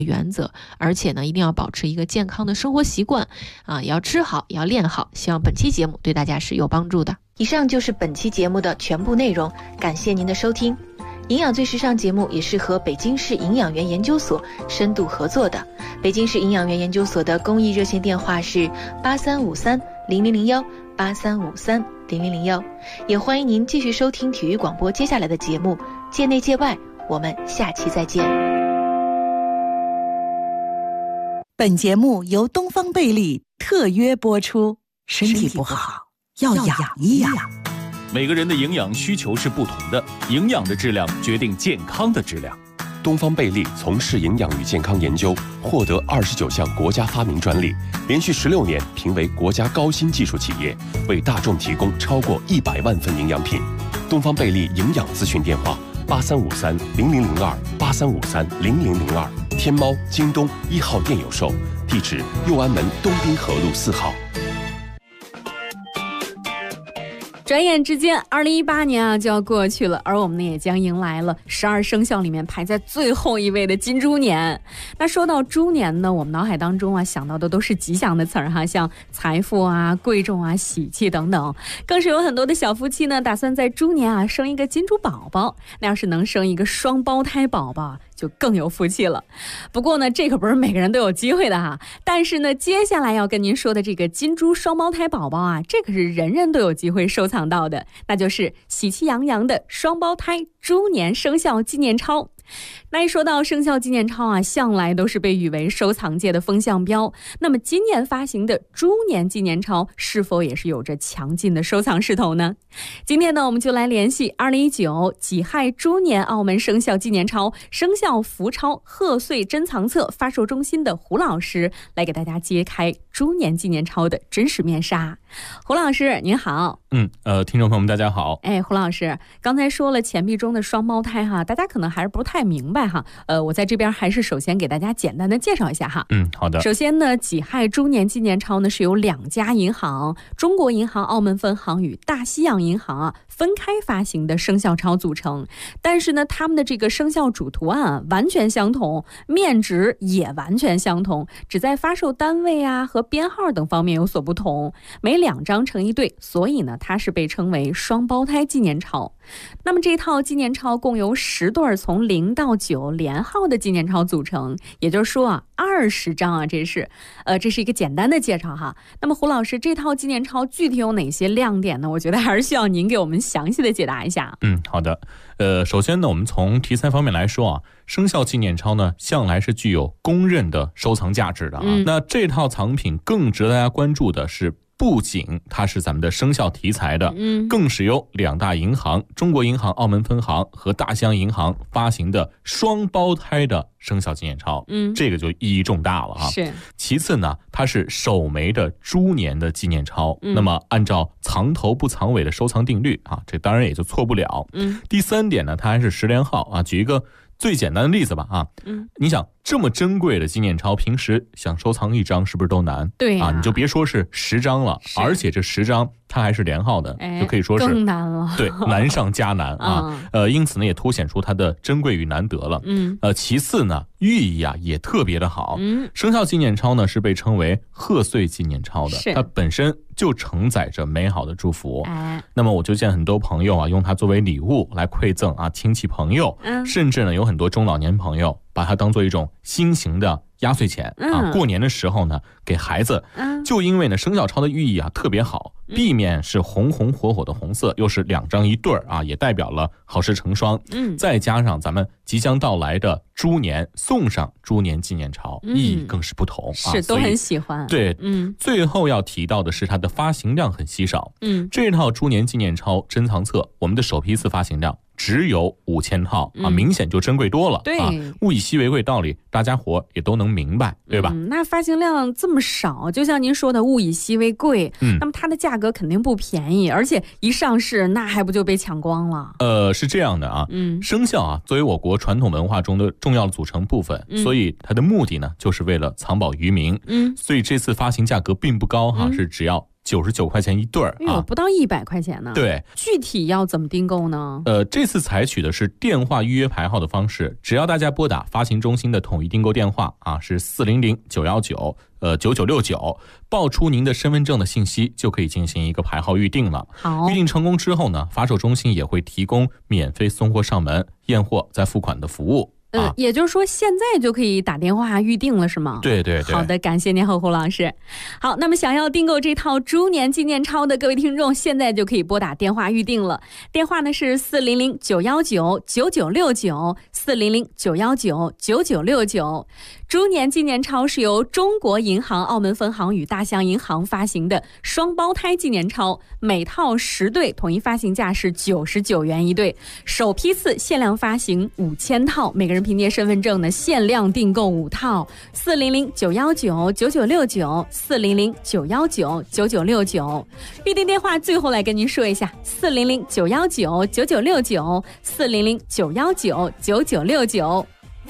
原则，而且呢，一定要保持一个健康的生活习惯啊，也要吃好，也要练好。希望本期节目对大家是有帮助的。以上就是本期节目的全部内容，感谢您的收听。营养最时尚节目也是和北京市营养员研究所深度合作的。北京市营养员研究所的公益热线电话是83530001 83530001，也欢迎您继续收听体育广播接下来的节目，界内界外，我们下期再见。 本节目由东方贝利特约播出。身体不好要养一养。 每个人的营养需求是不同的，营养的质量决定健康的质量。 东方贝利从事营养与健康研究，获得29项国家发明专利，连续16年评为国家高新技术企业，为大众提供超过100万份营养品。东方贝利营养咨询电话83530002 83530002，天猫、京东1号店有售，地址右安门东滨河路4号。 转眼之间2018年就要过去了，而我们呢也将迎来了12生肖里面排在最后一位的金猪年。那说到猪年呢，我们脑海当中想到的都是吉祥的词儿哈，像财富贵重喜气等等。更是有很多的小夫妻呢打算在猪年生一个金猪宝宝，那要是能生一个双胞胎宝宝就更有福气了。不过呢，这可不是每个人都有机会的哈。但是呢，接下来要跟您说的这个金猪双胞胎宝宝这可是人人都有机会收藏到的，那就是喜气洋洋的双胞胎猪年生肖纪念钞。那一说到生肖纪念钞向来都是被誉为收藏界的风向标。那么今年发行的猪年纪念钞是否也是有着强劲的收藏势头呢？今天呢，我们就来联系2019己亥猪年澳门生肖纪念钞生肖福钞贺岁珍藏册发售中心的胡老师，来给大家揭开猪年纪念钞的真实面纱。胡老师您好。 听众朋友们大家好。 胡老师刚才说了钱币中的双胞胎大家可能还是不太明白我在这边还是首先给大家简单的介绍一下好的。 首先呢，己亥猪年纪念钞呢是由2家银行中国银行澳门分行与大西洋银行分开发行的生肖钞组成，但是呢他们的这个生肖主图案完全相同，面值也完全相同，只在发售单位和编号等方面有所不同，每2张成一对，所以呢它是被称为双胞胎纪念钞。那么这套纪念钞共由10对从0到9连号的纪念钞组成，也就是说20张这是一个简单的介绍哈。那么胡老师，这套纪念钞具体有哪些亮点呢？我觉得还是需要您给我们详细的解答一下。 好的。首先呢，我们从题材方面来说生肖纪念钞呢向来是具有公认的收藏价值的那这套藏品更值得大家关注的是，不仅它是咱们的生肖题材的，更是由2大银行中国银行澳门分行和大西洋银行发行的双胞胎的生肖纪念钞，这个就意义重大了是。 其次呢，它是首枚的猪年的纪念钞，那么按照藏头不藏尾的收藏定律这当然也就错不了。第3点呢，它还是10连号举一个最简单的例子吧你想这么珍贵的纪念钞，平时想收藏1张是不是都难？ 对你就别说是10张了，而且这10张它还是连号的，就可以说是更难了。 对，难上加难因此呢也凸显出它的珍贵与难得了。其次呢，寓意也特别的好。生肖纪念钞呢是被称为贺岁纪念钞的，它本身就承载着美好的祝福。那么我就见很多朋友用它作为礼物来馈赠亲戚朋友，甚至呢有很多中老年朋友把它当做一种新型的压岁钱过年的时候呢给孩子。就因为呢生肖钞的寓意特别好，地面是红红火火的红色，又是2张一对也代表了好事成双。再加上咱们即将到来的猪年，送上猪年纪念钞，意义更是不同是都很喜欢。 对，最后要提到的是它的发行量很稀少。这套猪年纪念钞珍藏册，我们的首批次发行量只有5000套明显就珍贵多了。 对物以稀为贵道理大家伙也都能明白，对吧？ 那发行量这么少，就像您说的物以稀为贵，那么它的价格肯定不便宜，而且一上市那还不就被抢光了？ 是这样的生肖作为我国传统文化中的重要的组成部分，所以它的目的呢就是为了藏宝于民。所以这次发行价格并不高是只要 99块钱一对儿啊，不到100块钱呢。 对， 具体要怎么订购呢？ 这次采取的是电话预约排号的方式，只要大家拨打发行中心的统一订购电话啊，是400-919-9969，报出您的身份证的信息，就可以进行一个排号预定了。 好， 预定成功之后呢，发售中心也会提供免费送货上门、验货再付款的服务。 也就是说现在就可以打电话预定了是吗？ 对对对。 好的，感谢您侯老师。好，那么想要订购这套猪年纪念钞的各位听众，现在就可以拨打电话预定了。电话呢是400-919-9969，400-919-9969。猪年纪念钞是由中国银行澳门分行与大象银行发行的双胞胎纪念钞，每套10对，统一发行价是99元一对，首批次限量发行5000套，每个人凭借身份证呢限量订购5套。400-919-9969，400-919-9969。预定电话最后来跟您说一下，400-919-9969，400-919-9969。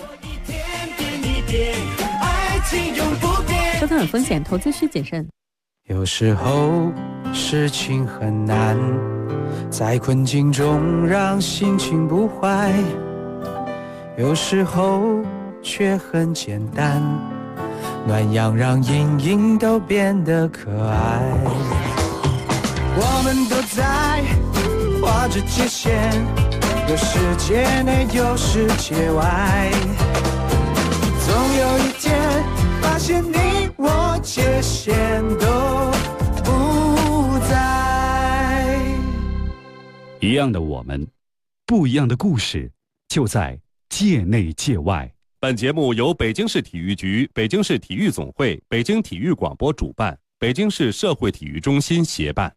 收看有风险，投资需谨慎。 有时候事情很难，在困境中让心情不坏，有时候却很简单，暖阳让阴影都变得可爱。我们都在画着界限，有世界内有世界外，总有一天发现你我界限都不在。 一样的我们，不一样的故事，就在界内界外。 本节目由北京市体育局、北京市体育总会、北京体育广播主办，北京市社会体育中心协办。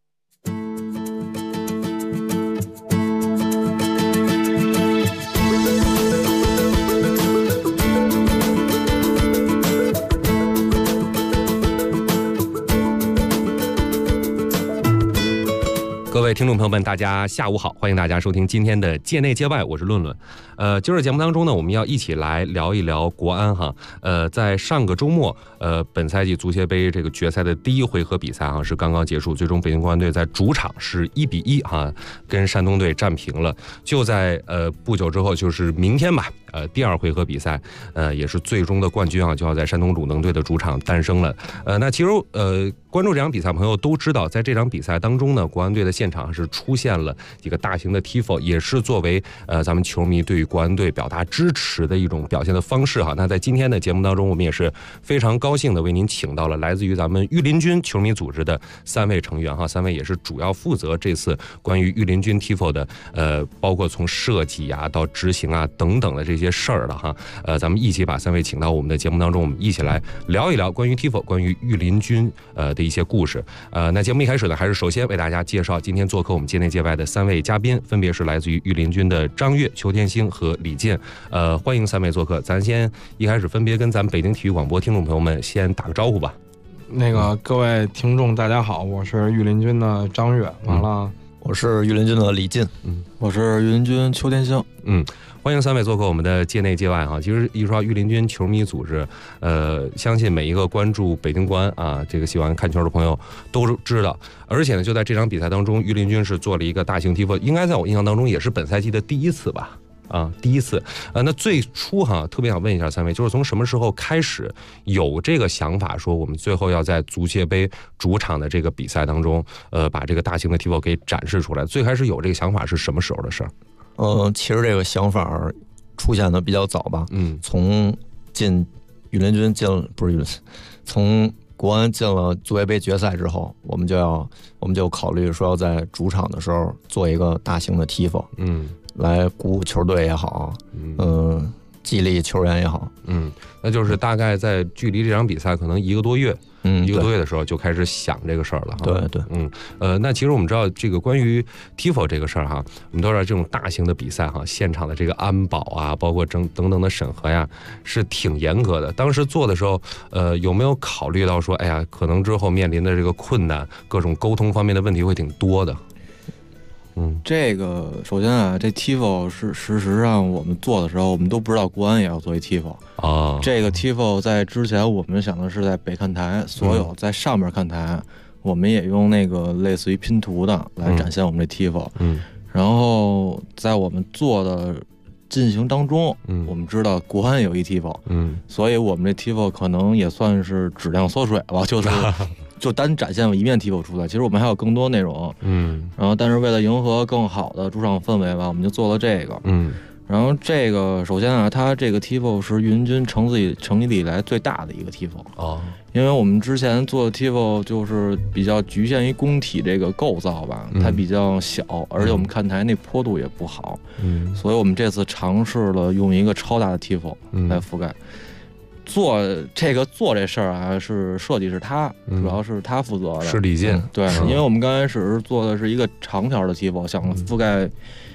各位听众朋友们，大家下午好，欢迎大家收听今天的界内界外，我是论论。今儿节目当中呢，我们要一起来聊一聊国安哈。在上个周末，本赛季足协杯这个决赛的第1回合比赛是刚刚结束，最终北京国安队在主场是1-1哈跟山东队战平了。就在不久之后，就是明天吧，第2回合比赛，也是最终的冠军就要在山东鲁能队的主场诞生了。那其实关注这场比赛朋友都知道，在这场比赛当中呢，国安队的现场是出现了几个大型的 TIFO， 也是作为咱们球迷对于国安队表达支持的一种表现的方式哈。那在今天的节目当中，我们也是非常高兴的为您请到了来自于咱们御林军球迷组织的3位成员哈，3位也是主要负责这次关于御林军 TIFO 的包括从设计到执行等等的这些事儿的哈。咱们一起把3位请到我们的节目当中，我们一起来聊一聊关于 TIFO 关于御林军的一些故事。那节目一开始呢，还是首先为大家介绍今天做客我们界内界外的3位嘉宾，分别是来自于御林军的张悦、邱天星和李健。欢迎3位做客。咱先一开始分别跟咱们北京体育广播听众朋友们先打个招呼吧。 各位听众大家好，我是御林军的张悦，完了我是御林军的李进， 我是御林军邱天星。 欢迎3位做客我们的界内界外哈。其实一说御林军球迷组织，相信每一个关注北京国安这个喜欢看球的朋友都知道。而且呢，就在这场比赛当中，御林军是做了一个大型 TIFO， 应该在我印象当中也是本赛季的第1次吧。第1次。那最初特别想问一下3位，就是从什么时候开始有这个想法，说我们最后要在足协杯主场的这个比赛当中，把这个大型的 TIFO 给展示出来？最开始有这个想法是什么时候的事儿？ 其实这个想法出现的比较早吧。从进御林军从国安进了足协杯决赛之后，我们就考虑说要在主场的时候做一个大型的 TIFO，来鼓舞球队也好，激励球员也好。 那就是大概在距离这场比赛可能1个多月。1个多月的时候就开始想这个事儿了。 对。 那其实我们知道这个关于 TIFO 这个事儿我们都知道这种大型的比赛现场的这个安保包括等等的审核是挺严格的。当时做的时候，有没有考虑到说，可能之后面临的这个困难，各种沟通方面的问题会挺多的？ 这个首先这 TIFO 是事实上我们做的时候，我们都不知道国安也要做一 TIFO。这个 TIFO 在之前我们想的是在北看台，所有在上面看台， 我们也用那个类似于拼图的来展现我们这 TIFO。然后在我们做的进行当中，我们知道国安有一 TIFO，所以我们这 TIFO 可能也算是质量缩水吧，就单展现了一面 TIFO 出来，其实我们还有更多内容，然后但是为了迎合更好的主场氛围吧，我们就做了这个，然后这个首先啊，它这个 TIFO 是御林军成立以来最大的一个 TIFO 哦，因为我们之前做的 TIFO 就是比较局限于工体这个构造吧，它比较小，而且我们看台那坡度也不好，所以我们这次尝试了用一个超大的 TIFO 来覆盖。做这事儿啊，是设计是他，主要是他负责的， 是李健， 对，因为我们刚开始做的是一个长条的 TIFO，想覆盖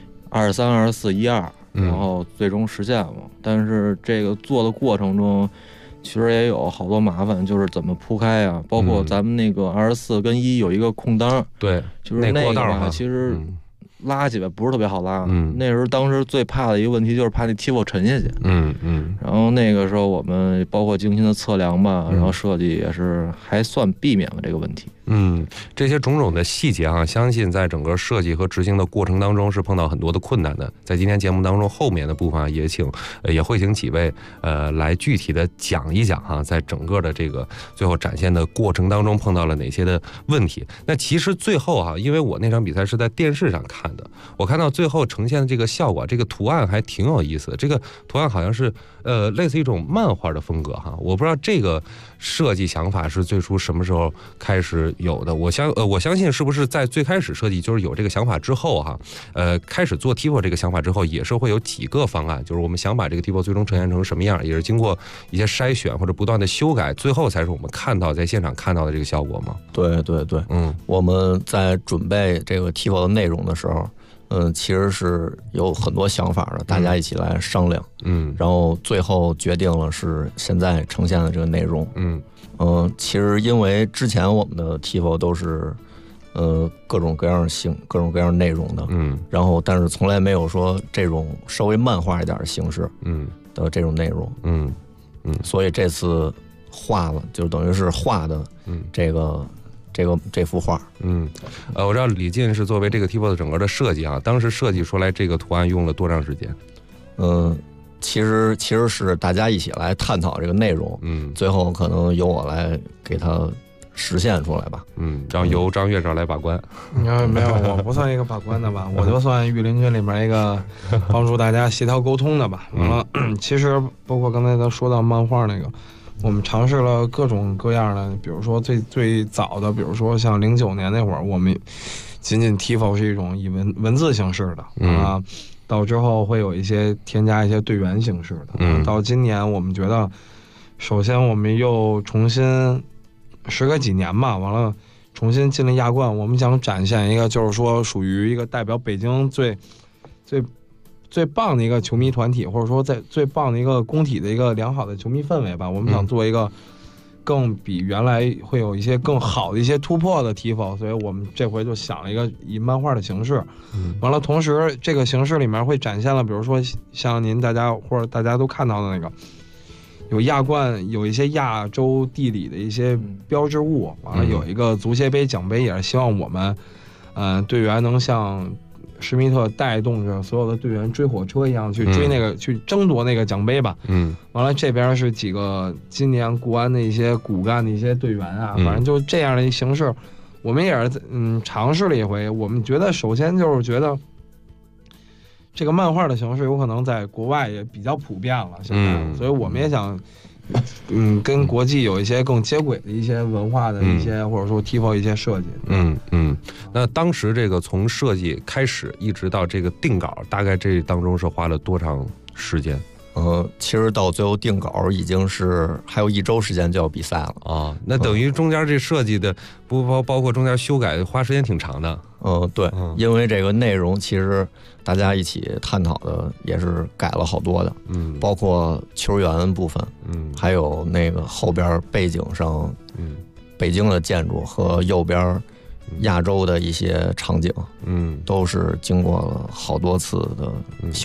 23、24、12。然后最终实现了，但是这个做的过程中，其实也有好多麻烦，就是怎么铺开啊，包括咱们那个24跟1有一个空档， 对， 就是那个吧，其实拉起来不是特别好拉，那时候当时最怕的一个问题就是怕那 TIFO 沉下去，然后那个时候我们包括精心的测量吧，然后设计也是还算避免了这个问题。 这些种种的细节啊，相信在整个设计和执行的过程当中是碰到很多的困难的。在今天节目当中后面的部分啊，也会请几位来具体的讲一讲哈，在整个的这个最后展现的过程当中碰到了哪些的问题。那其实最后哈，因为我那场比赛是在电视上看的，我看到最后呈现的这个效果，这个图案还挺有意思的。这个图案好像是类似一种漫画的风格哈，我不知道这个设计想法是最初什么时候开始有的。我相信是不是在最开始设计就是有这个想法之后哈，开始做 TIFO 这个想法之后，也是会有几个方案，就是我们想把这个 TIFO 最终呈现成什么样，也是经过一些筛选或者不断的修改，最后才是我们在现场看到的这个效果吗？ 对，我们在准备这个 TIFO 的内容的时候，其实是有很多想法的，大家一起来商量，然后最后决定了是现在呈现的这个内容，其实因为之前我们的 TIFO 都是各种各样内容的，然后但是从来没有说这种稍微漫画一点的形式，的这种内容，所以这次画了，就等于是画的这幅画， 我知道李进是作为这个 TIFO 的整个的设计啊，当时设计出来这个图案用了多长时间？ 其实是大家一起来探讨这个内容，最后可能由我来给它实现出来吧， 然后由张院长来把关。 没有，我不算一个把关的吧，我就算御林军里面一个帮助大家协调沟通的吧。完了，其实包括刚才他说到漫画那个，我们尝试了各种各样的，比如说最早的，比如说像09年那会儿，我们仅仅 TIFO 是一种以文字形式的啊。到之后会有一些添加一些队员形式的，到今年我们觉得，首先我们又重新时隔几年吧，完了重新进了亚冠，我们想展现一个就是说属于一个代表北京最棒的一个球迷团体，或者说在最棒的一个工体的一个良好的球迷氛围吧，我们想做一个更比原来会有一些更好的一些突破的 TIFO， 所以我们这回就想了一个以漫画的形式，完了同时这个形式里面会展现了，比如说像大家都看到的那个有亚冠，有一些亚洲地理的一些标志物，完了有一个足协杯奖杯，也是希望我们队员能像施密特带动着所有的队员追火车一样去追那个去争夺那个奖杯吧。完了这边是几个今年国安的一些骨干的一些队员啊，反正就这样的一形式，我们也是尝试了一回。我们觉得首先就是觉得这个漫画的形式有可能在国外也比较普遍了，现在，所以我们也想跟国际有一些更接轨的一些文化的一些，或者说 TIFO 一些设计。 那当时这个从设计开始一直到这个定稿，大概这当中是花了多长时间？ 其实到最后定稿已经是还有1周时间就要比赛了啊。那等于中间这设计的包括中间修改花时间挺长的。 对，因为这个内容其实大家一起探讨的也是改了好多的，包括球员部分，还有那个后边背景上，北京的建筑和右边亚洲的一些场景，都是经过了好多次的修改。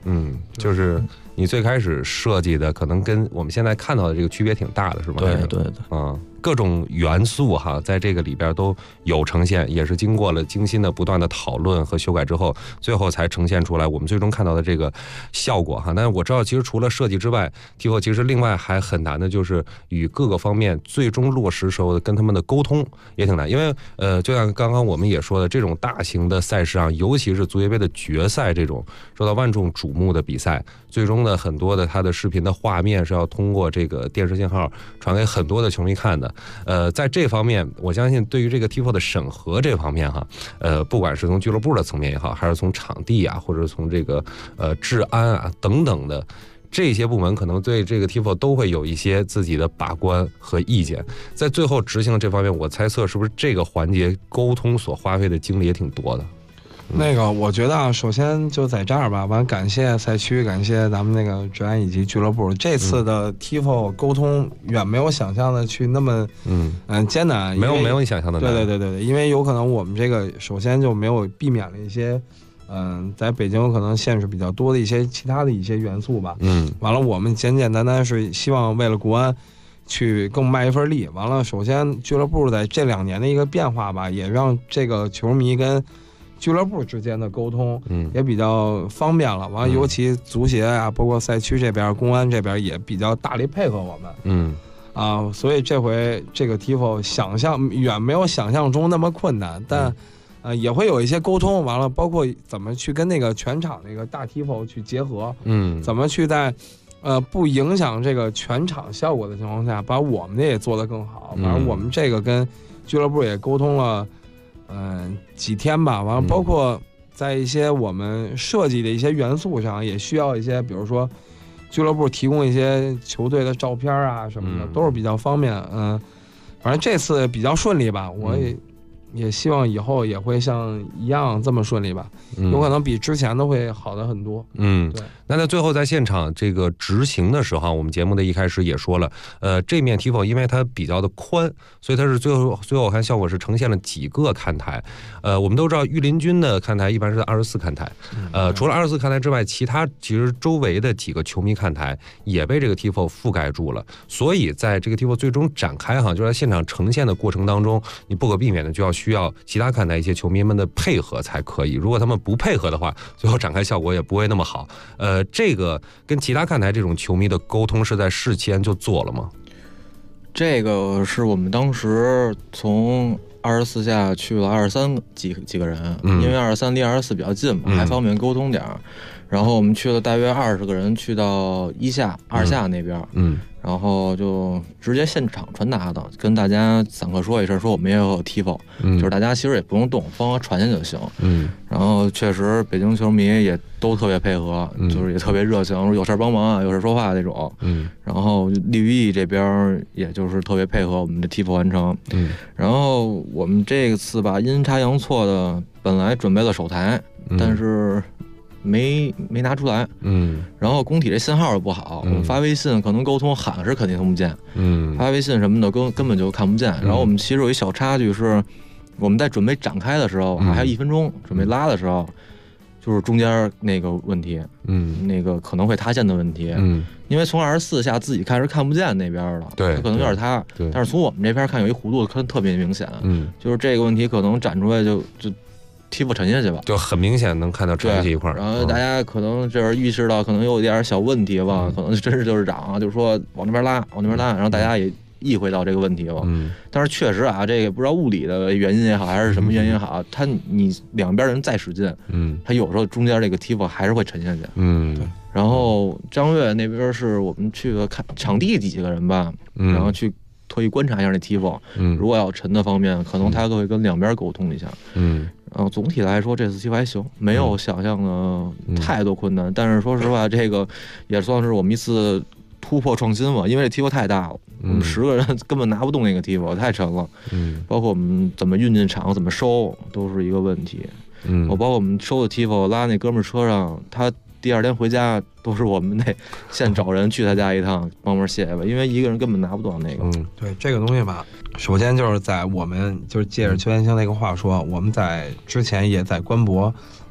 就是你最开始设计的可能跟我们现在看到的这个区别挺大的，是吗？ 对对对， 各种元素哈，在这个里边都有呈现，也是经过了精心的不断的讨论和修改之后，最后才呈现出来我们最终看到的这个效果哈。但是我知道，其实除了设计之外 ，TIFO 其实另外还很难的就是与各个方面最终落实时候的跟他们的沟通也挺难，因为就像刚刚我们也说的，这种大型的赛事上，尤其是足协杯的决赛这种受到万众瞩目的比赛，最终的很多的它的视频的画面是要通过这个电视信号传给很多的球迷看的。在这方面，我相信对于这个 TIFO 的审核这方面哈，不管是从俱乐部的层面也好，还是从场地啊，或者从这个治安啊等等的这些部门，可能对这个 TIFO 都会有一些自己的把关和意见。在最后执行这方面，我猜测是不是这个环节沟通所花费的精力也挺多的。 那个我觉得啊，首先就在这儿吧，完感谢赛区，感谢咱们那个职安以及俱乐部，这次的 TIFO 沟通远没有想象的去那么艰难， 没有你想象的难。 对，因为有可能我们这个首先就没有避免了一些在北京可能限制比较多的一些其他的一些元素吧。完了我们简简单单是希望为了国安去更卖一份力。完了，首先俱乐部在这2年的一个变化吧，也让这个球迷跟俱乐部之间的沟通也比较方便了。完了，尤其足协啊，包括赛区这边、公安这边也比较大力配合我们。所以这回这个 TIFO 想象远没有想象中那么困难，但也会有一些沟通。完了，包括怎么去跟那个全场那个大 TIFO 去结合，怎么去在不影响这个全场效果的情况下，把我们的也做得更好。反正我们这个跟俱乐部也沟通了几天吧。完了，包括在一些我们设计的一些元素上，也需要一些，比如说俱乐部提供一些球队的照片啊什么的，都是比较方便。反正这次比较顺利吧，我也希望以后也会像一样这么顺利吧，有可能比之前的会好的很多。对。 那在最后在现场这个执行的时候，我们节目的一开始也说了，这面 TIFO 因为它比较的宽，所以它是最后我看效果是呈现了几个看台。我们都知道御林军的看台一般是在24看台，除了24看台之外，其他其实周围的几个球迷看台也被这个 TIFO 覆盖住了。所以在这个 TIFO 最终展开就在现场呈现的过程当中，你不可避免的就要需要其他看台一些球迷们的配合才可以。如果他们不配合的话，最后展开效果也不会那么好。这个跟其他看台这种球迷的沟通是在事前就做了吗？ 这个是我们当时从24下去了23几个人，因为23离24比较近嘛，还方便沟通点。然后我们去了大约20个人，去到1下、2下那边，然后就直接现场传达的，跟大家散客说一声，说我们也有 TIFO，就是大家其实也不用动，帮我传下就行。然后确实北京球迷也都特别配合，就是也特别热情，有事帮忙啊，有事说话那种。然后利寓意这边也就是特别配合我们的 TIFO 完成。然后我们这次吧，阴差阳错的，本来准备了手台，但是没拿出来，然后工体这信号又不好，我们发微信可能沟通喊是肯定听不见，发微信什么的根本就看不见。然后我们其实有一小插曲是，我们在准备展开的时候，还有1分钟准备拉的时候，就是中间那个问题，那个可能会塌陷的问题，因为从24下自己看是看不见那边的， 对， 可能有点塌，但是从我们这边看有一弧度，看特别明显，就是这个问题可能展出来就TIFO沉下去吧， 就很明显能看到沉下去一块。 然后大家可能这意识到可能有点小问题吧，可能真是就是长，就是说往那边拉，然后大家也意会到这个问题了。但是确实啊，这个不知道物理的原因也好，还是什么原因也好，你两边人再使劲，它有时候中间这个 TIFO 还是会沉下去。对。然后张悦那边是我们去看场地几个人吧，然后去特意观察一下那 TIFO，如果要沉的方面，可能他会跟两边沟通一下。然后总体来说这次 TIFO 还行，没有想象的太多困难，但是说实话，这个也算是我们一次突破创新嘛，因为这 TIFO 太大了，我们10个人根本拿不动那个 TIFO， 太沉了。包括我们怎么运进场，怎么收，都是一个问题。包括我们收的 TIFO 拉那哥们儿车上，他第2天回家都是我们得现找人去他家一趟帮忙卸吧，因为一个人根本拿不到那个。 对这个东西吧，首先就是在我们就是借着邱元清那个话说，我们在之前也在官博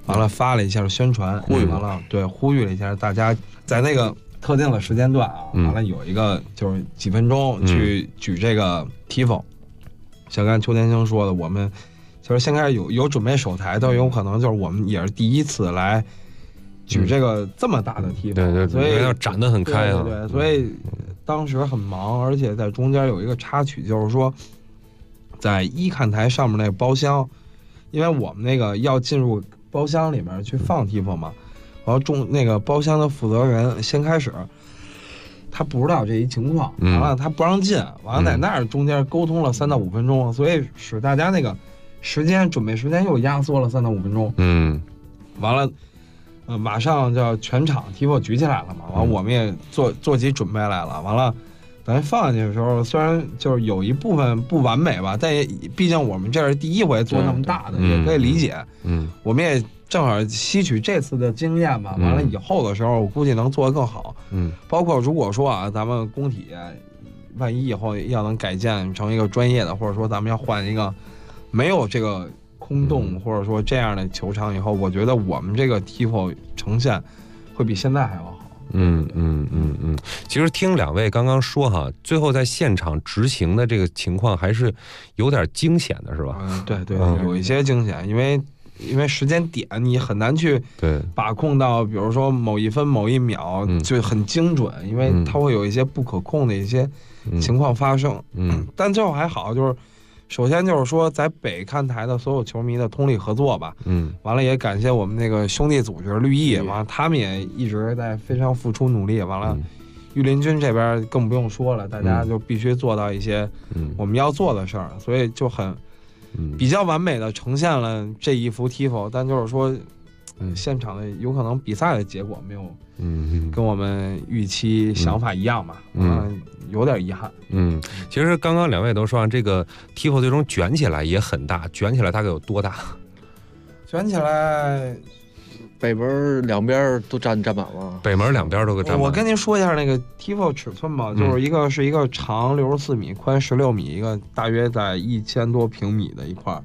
完了发了一下宣传，完了对呼吁了一下大家在那个特定的时间段啊，完了有一个就是几分钟去举这个 TIFO。像刚才邱天星说的，我们其实先开始有准备手台，都有可能就是我们也是第一次来举这个这么大的 TIFO， 对， 所以要展得很开啊， 对，所以当时很忙，而且在中间有一个插曲，就是说在一看台上面那个包厢，因为我们那个要进入包厢里面去放 TIFO 嘛，然后那个包厢的负责人先开始他不知道这一情况，完了他不让进，完了在那儿中间沟通了3到5分钟，所以使大家那个准备时间又压缩了3到5分钟。完了，马上就要全场 TIFO 举起来了嘛，完了我们也做起准备来了，完了咱放进去的时候，虽然就是有一部分不完美吧，但也毕竟我们这是第一回做那么大的，也可以理解。我们也正好吸取这次的经验吧，完了以后的时候，我估计能做得更好。包括如果说啊，咱们工体万一以后要能改建成一个专业的，或者说咱们要换一个没有这个空洞或者说这样的球场以后，我觉得我们这个 TIFO 呈现会比现在还要好。 其实听两位刚刚说哈，最后在现场执行的这个情况还是有点惊险的，是吧？ 对，有一些惊险，因为时间点你很难去把控到，比如说某一分某一秒就很精准，因为它会有一些不可控的一些情况发生。但最后还好，就是首先就是说在北看台的所有球迷的通力合作吧。完了也感谢我们那个兄弟组织绿意，完了他们也一直在非常付出努力。完了御林军这边更不用说了，大家就必须做到一些我们要做的事儿，所以就很比较完美的呈现了这一幅 TIFO， 但就是说，现场的有可能比赛的结果没有，跟我们预期想法一样吧，有点遗憾。 其实刚刚两位都说，这个 TIFO 最终卷起来也很大，卷起来大概有多大？ 卷起来， 北门两边都占满了。 北门两边都给占满了。 我跟您说一下那个 TIFO 尺寸吧，就是是一个长64米，宽16米，一个大约在1000多平米的一块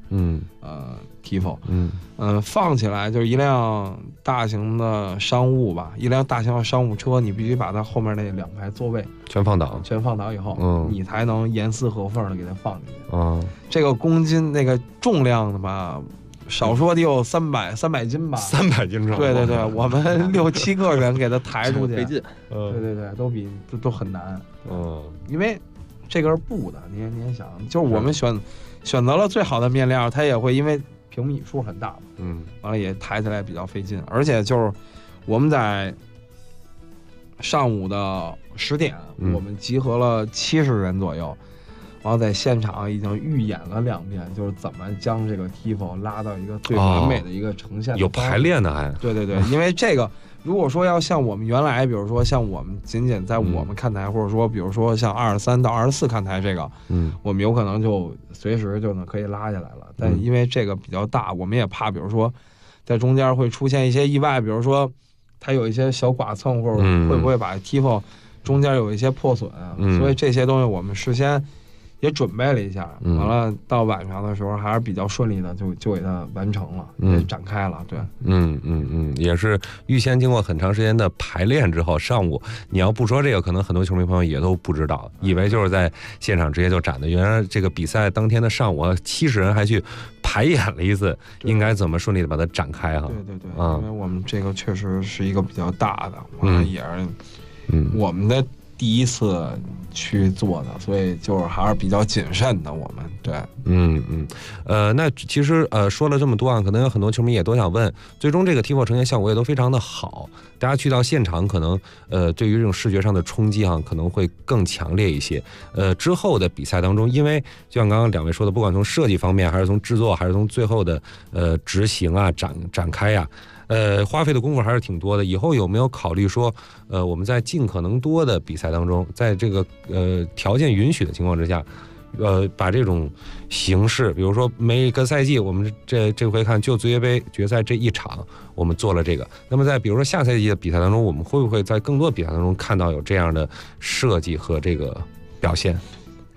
，TIFO，放起来就是一辆大型的商务吧，一辆大型的商务车，你必须把它后面那2排座位全放倒以后，你才能严丝合缝的给它放进去。这个公斤那个重量的吧。少说得有300斤吧 ，300斤重。 对，我们6、7个人给它抬出去，费劲。对，都很难。因为这个是布的，你也想，就是我们选择了最好的面料，它也会因为平米数很大嘛，完了也抬起来比较费劲，而且就是我们在上午的10点，我们集合了70人左右。然后在现场已经预演了2遍，就是怎么将这个 TIFO 拉到一个最完美的一个呈现。 有排练的还？ 对，因为这个如果说要像我们原来，比如说像我们仅在我们看台，或者说比如说像23到24看台这个，我们有可能就随时就可以拉下来了。但因为这个比较大，我们也怕，比如说在中间会出现一些意外，比如说它有一些小剐蹭，或者会不会把 TIFO 中间有一些破损啊，所以这些东西我们事先也准备了一下，完了到晚上的时候还是比较顺利的，就给它完成了，也展开了。对， 也是预先经过很长时间的排练之后，上午你要不说这个，可能很多球迷朋友也都不知道，以为就是在现场直接就展的。原来这个比赛当天的上午，70人还去排演了一次，应该怎么顺利的把它展开哈？ 对，因为我们这个确实是一个比较大的，完了也是我们的第一次去做的，所以就是还是比较谨慎的。我们对， 那其实说了这么多啊，可能有很多球迷也都想问，最终这个 TIFO 呈现效果也都非常的好，大家去到现场可能对于这种视觉上的冲击可能会更强烈一些。之后的比赛当中，因为就像刚刚两位说的，不管从设计方面，还是从制作，还是从最后的执行啊、展开啊。花费的功夫还是挺多的。以后有没有考虑说，我们在尽可能多的比赛当中，在这个条件允许的情况之下，把这种形式，比如说每个赛季我们这回看就足协杯决赛这一场，我们做了这个。那么在比如说下赛季的比赛当中，我们会不会在更多的比赛当中看到有这样的设计和这个表现？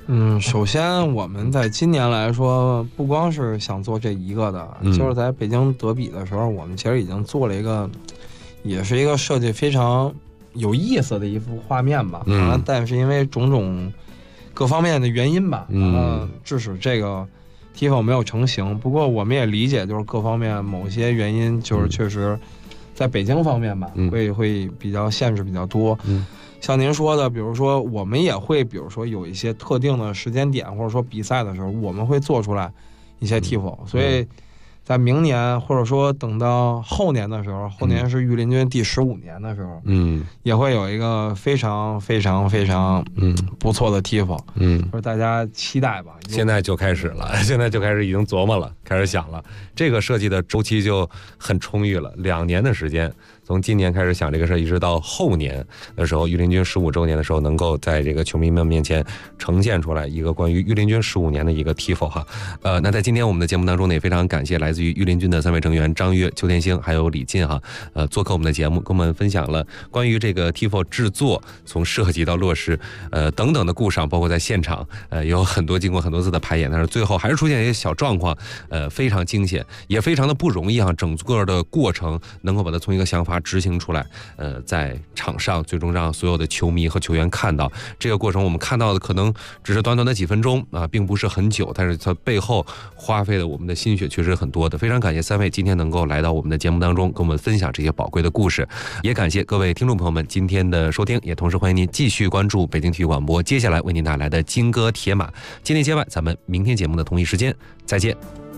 首先我们在今年来说，不光是想做这一个的，就是在北京德比的时候，我们其实已经做了一个，也是一个设计非常有意思的一幅画面吧。但是因为种种各方面的原因吧，致使这个 TIFO 没有成型。不过我们也理解，就是各方面某些原因，就是确实在北京方面吧，会比较限制比较多。像您说的，比如说我们也会，比如说有一些特定的时间点，或者说比赛的时候，我们会做出来一些 TIFO。所以在明年或者说等到后年的时候，后年是御林军第15年的时候，也会有一个非常非常非常不错的 TIFO，就是大家期待吧。 现在就开始了，现在就开始已经琢磨了，开始想了。这个设计的周期就很充裕了，2年的时间。 从今年开始想这个事儿，一直到后年的时候，御林军15周年的时候，能够在这个球迷们面前呈现出来一个关于御林军15年的一个 TIFO 哈。那在今天我们的节目当中呢，也非常感谢来自于御林军的3位成员张悦、邱天星还有李进哈，做客我们的节目，跟我们分享了关于这个 TIFO 制作从设计到落实，等等的故事，包括在现场，有很多经过很多次的排演，但是最后还是出现一些小状况，非常惊险，也非常的不容易啊，整个的过程能够把它从一个想法 执行出来，在场上最终让所有的球迷和球员看到这个过程。我们看到的可能只是短短的几分钟啊，并不是很久，但是它背后花费的我们的心血确实很多的。非常感谢3位今天能够来到我们的节目当中，跟我们分享这些宝贵的故事。也感谢各位听众朋友们今天的收听，也同时欢迎您继续关注北京体育广播接下来为您带来的金戈铁马。今天节外，咱们明天节目的同一时间再见。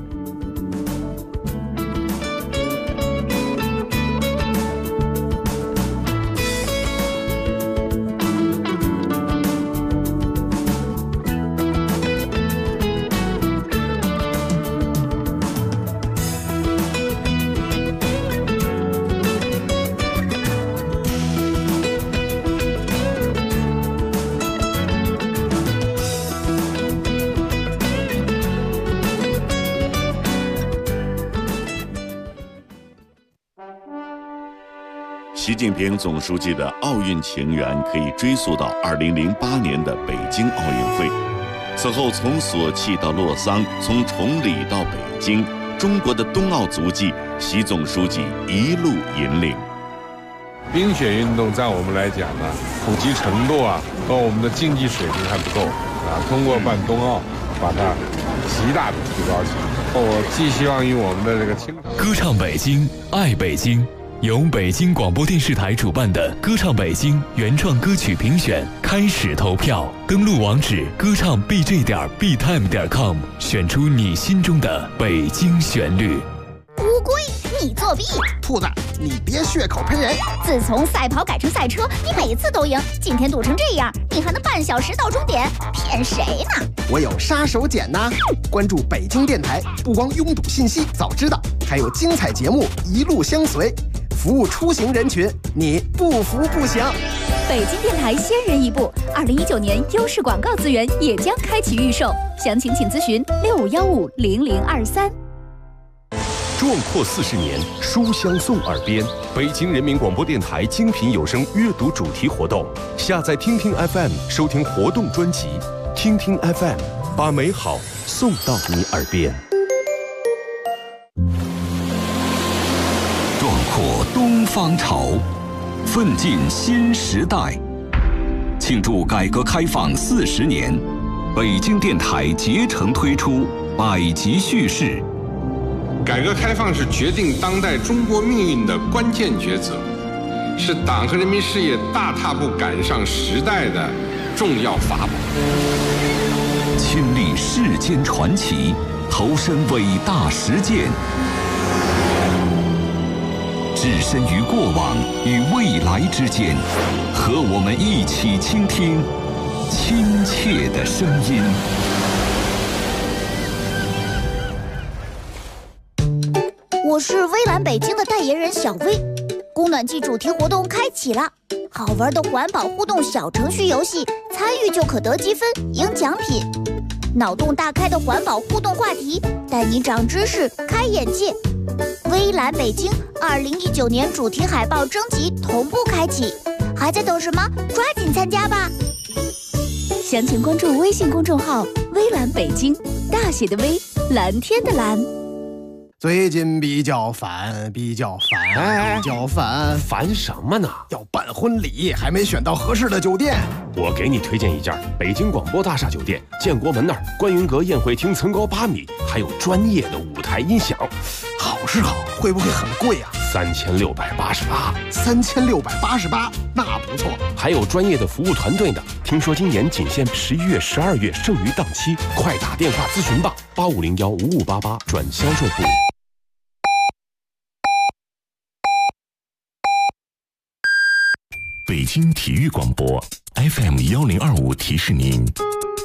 习近平总书记的奥运情缘可以追溯到2008年的北京奥运会。此后，从索契到洛桑，从崇礼到北京，中国的冬奥足迹，习总书记一路引领。 冰雪运动在我们来讲呢，普及程度和我们的竞技水平还不够通过办冬奥，把它极大的提高起来。我寄希望于我们的这个青岛。 歌唱北京，爱北京。 由北京广播电视台主办的《歌唱北京》原创歌曲评选开始投票，登录网址歌唱 bj.btime.com， 选出你心中的北京旋律。 乌龟，你作弊！ 兔子，你别血口喷人！ 自从赛跑改成赛车，你每次都赢，今天堵成这样，你还能半小时到终点，骗谁呢？ 我有杀手锏呐！关注北京电台，不光拥堵信息早知道，还有精彩节目一路相随。 服务出行人群，你不服不行。 北京电台先人一步，2019年优势广告资源也将开启预售，详情请咨询65150023。 壮阔40年，书香送耳边。北京人民广播电台精品有声阅读主题活动，下载听听 FM 收听活动专辑，听听 FM， 把美好送到你耳边。 壮阔东方潮，奋进新时代。庆祝改革开放40年，北京电台竭诚推出百集叙事。 改革开放是决定当代中国命运的关键抉择，是党和人民事业大踏步赶上时代的重要法宝。 亲历世间传奇，投身伟大实践。 置身于过往与未来之间，和我们一起倾听亲切的声音。 我是微蓝北京的代言人小薇，供暖季主题活动开启了，好玩的环保互动小程序游戏，参与就可得积分、赢奖品。脑洞大开的环保互动话题，带你长知识、开眼界。 微蓝北京2019年主题海报征集同步开启，还在等什么？抓紧参加吧！ 详情关注微信公众号“微蓝北京”，大写的微，蓝天的蓝。 最近比较烦，比较烦什么呢？ 要办婚礼，还没选到合适的酒店。 我给你推荐一家北京广播大厦酒店，建国门那儿，观云阁宴会厅层高8米，还有专业的舞台音响。 好是好，会不会很贵啊 ？3688。 3688，那不错。 还有专业的服务团队呢。听说今年仅限11月、12月，剩余档期，快打电话咨询吧，85015588转销售部。 北京体育广播 FM1025提示您。